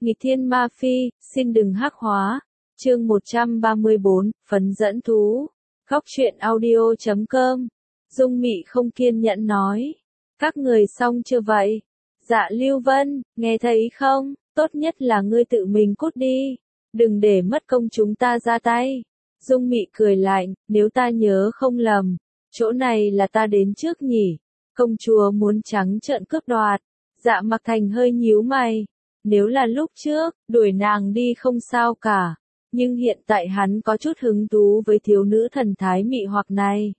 Nghịch thiên ma phi, xin đừng hắc hóa. Chương 134, phấn dẫn thú. Góc truyện audio.com. Dung Mị không kiên nhẫn nói. Các người xong chưa vậy? Dạ Lưu Vân, nghe thấy không? Tốt nhất là ngươi tự mình cút đi. Đừng để mất công chúng ta ra tay. Dung Mị cười lạnh, nếu ta nhớ không lầm, chỗ này là ta đến trước nhỉ. Công chúa muốn trắng trợn cướp đoạt. Dạ Mặc Thành hơi nhíu mày. Nếu là lúc trước, đuổi nàng đi không sao cả. Nhưng hiện tại hắn có chút hứng thú với thiếu nữ thần thái mị hoặc này.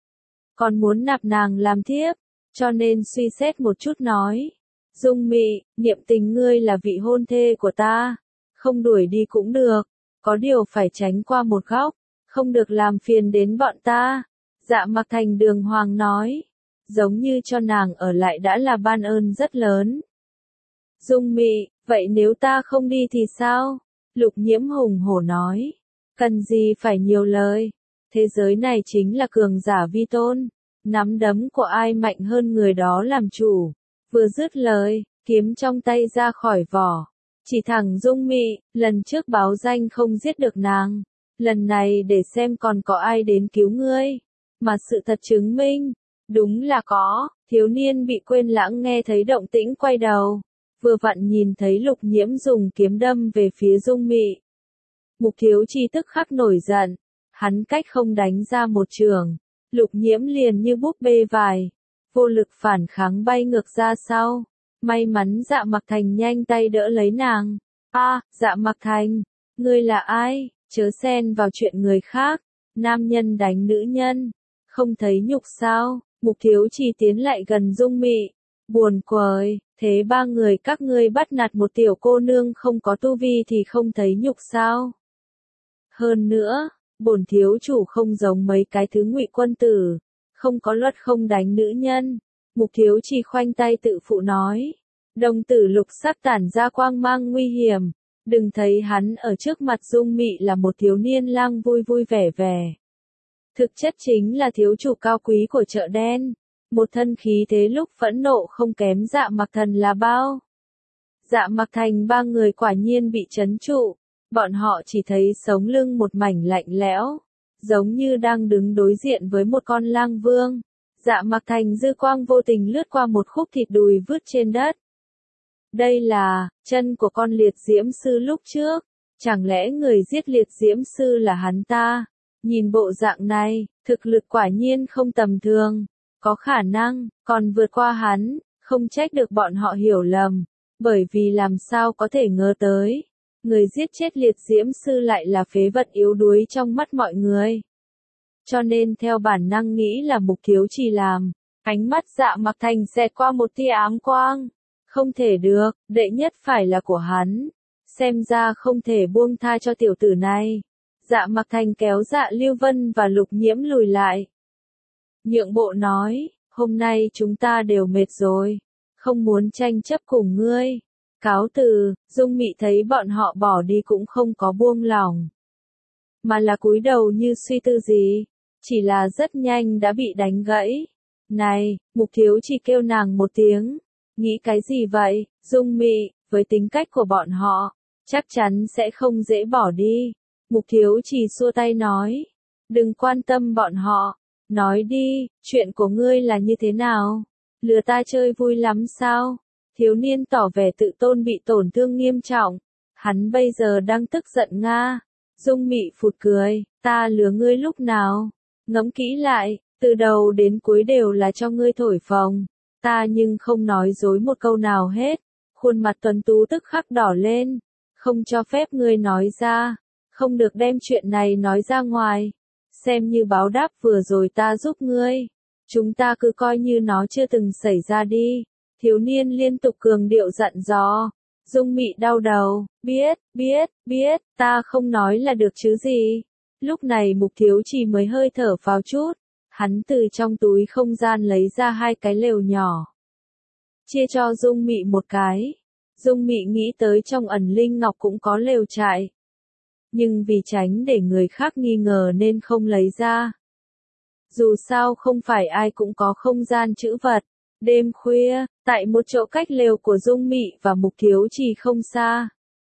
Còn muốn nạp nàng làm thiếp, cho nên suy xét một chút nói. Dung Mị, niệm tình ngươi là vị hôn thê của ta. Không đuổi đi cũng được. Có điều phải tránh qua một góc. Không được làm phiền đến bọn ta. Dạ Mặc Thành đường hoàng nói. Giống như cho nàng ở lại đã là ban ơn rất lớn. Dung Mị, vậy nếu ta không đi thì sao? Lục Nhiễm hùng hổ nói. Cần gì phải nhiều lời. Thế giới này chính là cường giả vi tôn. Nắm đấm của ai mạnh hơn người đó làm chủ. Vừa dứt lời, kiếm trong tay ra khỏi vỏ. Chỉ thẳng Dung Mị, lần trước báo danh không giết được nàng. Lần này để xem còn có ai đến cứu ngươi. Mà sự thật chứng minh, đúng là có. Thiếu niên bị quên lãng nghe thấy động tĩnh quay đầu. Vừa vặn nhìn thấy Lục Nhiễm dùng kiếm đâm về phía Dung Mị. Mục Thiếu Chi tức khắc nổi giận. Hắn cách không đánh ra một trường. Lục Nhiễm liền như búp bê vải. Vô lực phản kháng bay ngược ra sau. May mắn Dạ Mặc Thành nhanh tay đỡ lấy nàng. Dạ Mặc Thành, ngươi là ai? Chớ xen vào chuyện người khác. Nam nhân đánh nữ nhân. Không thấy nhục sao? Mục Thiếu Chi tiến lại gần Dung Mị. Buồn cười, thế ba người các ngươi bắt nạt một tiểu cô nương không có tu vi thì không thấy nhục sao? Hơn nữa, bổn thiếu chủ không giống mấy cái thứ ngụy quân tử, không có luật không đánh nữ nhân. Mục Thiếu Chi khoanh tay tự phụ nói. Đồng tử lục sắc tản ra quang mang nguy hiểm. Đừng thấy hắn ở trước mặt Dung Mị là một thiếu niên lang vui vui vẻ vẻ. Thực chất chính là thiếu chủ cao quý của chợ đen. Một thân khí thế lúc phẫn nộ không kém Dạ Mặc Thần là bao. Dạ Mặc Thành ba người quả nhiên bị trấn trụ. Bọn họ chỉ thấy sống lưng một mảnh lạnh lẽo. Giống như đang đứng đối diện với một con lang vương. Dạ Mặc Thành dư quang vô tình lướt qua một khúc thịt đùi vứt trên đất. Đây là chân của con liệt diễm sư lúc trước. Chẳng lẽ người giết liệt diễm sư là hắn ta? Nhìn bộ dạng này, thực lực quả nhiên không tầm thường. Có khả năng, còn vượt qua hắn, không trách được bọn họ hiểu lầm. Bởi vì làm sao có thể ngờ tới. Người giết chết liệt diễm sư lại là phế vật yếu đuối trong mắt mọi người. Cho nên theo bản năng nghĩ là Mục Thiếu Chi làm. Ánh mắt Dạ Mặc Thành xẹt qua một tia ám quang. Không thể được, đệ nhất phải là của hắn. Xem ra không thể buông tha cho tiểu tử này. Dạ Mặc Thành kéo Dạ Lưu Vân và Lục Nhiễm lùi lại. Nhượng bộ nói, hôm nay chúng ta đều mệt rồi. Không muốn tranh chấp cùng ngươi. Cáo từ, Dung Mị thấy bọn họ bỏ đi cũng không có buông lỏng. Mà là cúi đầu như suy tư gì. Chỉ là rất nhanh đã bị đánh gãy. Này, Mục Thiếu Chi kêu nàng một tiếng. Nghĩ cái gì vậy, Dung Mị, với tính cách của bọn họ, chắc chắn sẽ không dễ bỏ đi. Mục Thiếu Chi xua tay nói. Đừng quan tâm bọn họ. Nói đi, chuyện của ngươi là như thế nào? Lừa ta chơi vui lắm sao? Thiếu niên tỏ vẻ tự tôn bị tổn thương nghiêm trọng. Hắn bây giờ đang tức giận nga. Dung Mị phụt cười, ta lừa ngươi lúc nào? Ngẫm kỹ lại, từ đầu đến cuối đều là cho ngươi thổi phồng. Ta nhưng không nói dối một câu nào hết. Khuôn mặt tuấn tú tức khắc đỏ lên. Không cho phép ngươi nói ra. Không được đem chuyện này nói ra ngoài. Xem như báo đáp vừa rồi ta giúp ngươi. Chúng ta cứ coi như nó chưa từng xảy ra đi. Thiếu niên liên tục cường điệu dặn dò. Dung Mị đau đầu. Biết, ta không nói là được chứ gì. Lúc này Mục Thiếu Chi mới hơi thở phào chút. Hắn từ trong túi không gian lấy ra 2 cái lều nhỏ. Chia cho Dung Mị một cái. Dung Mị nghĩ tới trong ẩn linh ngọc cũng có lều trại. Nhưng vì tránh để người khác nghi ngờ nên không lấy ra. Dù sao không phải ai cũng có không gian trữ vật. Đêm khuya, tại một chỗ cách lều của Dung Mị và Mục Thiếu Chi không xa.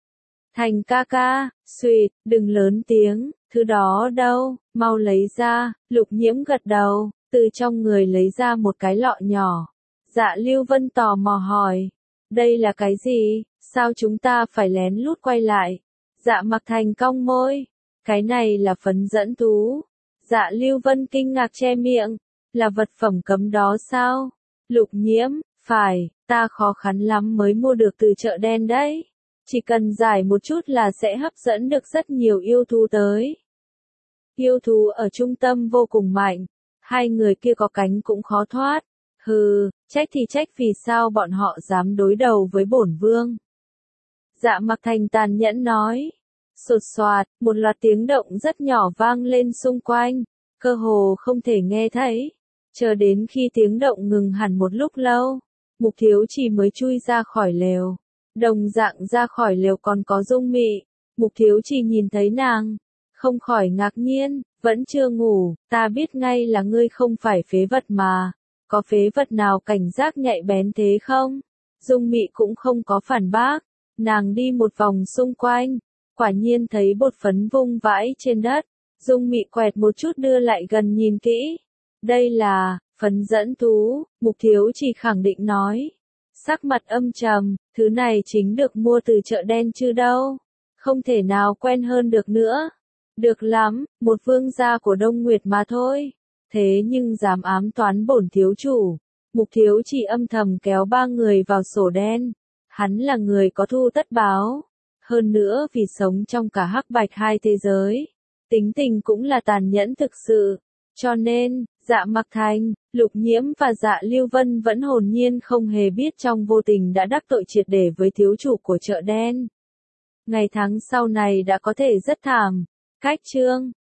Thành ca ca, xuyệt, đừng lớn tiếng, thứ đó đâu, mau lấy ra, Lục Nhiễm gật đầu, từ trong người lấy ra một cái lọ nhỏ. Dạ Lưu Vân tò mò hỏi, đây là cái gì, sao chúng ta phải lén lút quay lại? Dạ Mặc Thành cong môi, cái này là phấn dẫn thú. Dạ Lưu Vân kinh ngạc che miệng, là vật phẩm cấm đó sao? Lục Nhiễm, phải, ta khó khăn lắm mới mua được từ chợ đen đấy. Chỉ cần giải một chút là sẽ hấp dẫn được rất nhiều yêu thú tới. Yêu thú ở trung tâm vô cùng mạnh, hai người kia có cánh cũng khó thoát. Hừ, trách thì trách vì sao bọn họ dám đối đầu với bổn vương. Dạ Mặc Thành tàn nhẫn nói. Sột soạt, một loạt tiếng động rất nhỏ vang lên xung quanh, cơ hồ không thể nghe thấy. Chờ đến khi tiếng động ngừng hẳn một lúc lâu, Mục Thiếu Chỉ mới chui ra khỏi lều. Đồng dạng ra khỏi lều còn có Dung Mị. Mục Thiếu Chỉ nhìn thấy nàng, không khỏi ngạc nhiên, vẫn chưa ngủ, ta biết ngay là ngươi không phải phế vật mà. Có phế vật nào cảnh giác nhạy bén thế không? Dung Mị cũng không có phản bác, nàng đi một vòng xung quanh, quả nhiên thấy bột phấn vung vãi trên đất. Dung Mị quẹt một chút đưa lại gần nhìn kỹ. Đây là phấn dẫn thú, Mục Thiếu Chỉ khẳng định nói. Sắc mặt âm trầm, thứ này chính được mua từ chợ đen chứ đâu. Không thể nào quen hơn được nữa. Được lắm, một vương gia của Đông Nguyệt mà thôi. Thế nhưng dám ám toán bổn thiếu chủ. Mục Thiếu Chỉ âm thầm kéo ba người vào sổ đen. Hắn là người có thu tất báo. Hơn nữa vì sống trong cả hắc bạch hai thế giới. Tính tình cũng là tàn nhẫn thực sự. Cho nên, Dạ Mặc Thành, Lục Nhiễm và Dạ Lưu Vân vẫn hồn nhiên không hề biết trong vô tình đã đắc tội triệt để với thiếu chủ của chợ đen. Ngày tháng sau này đã có thể rất thảm. Cách chương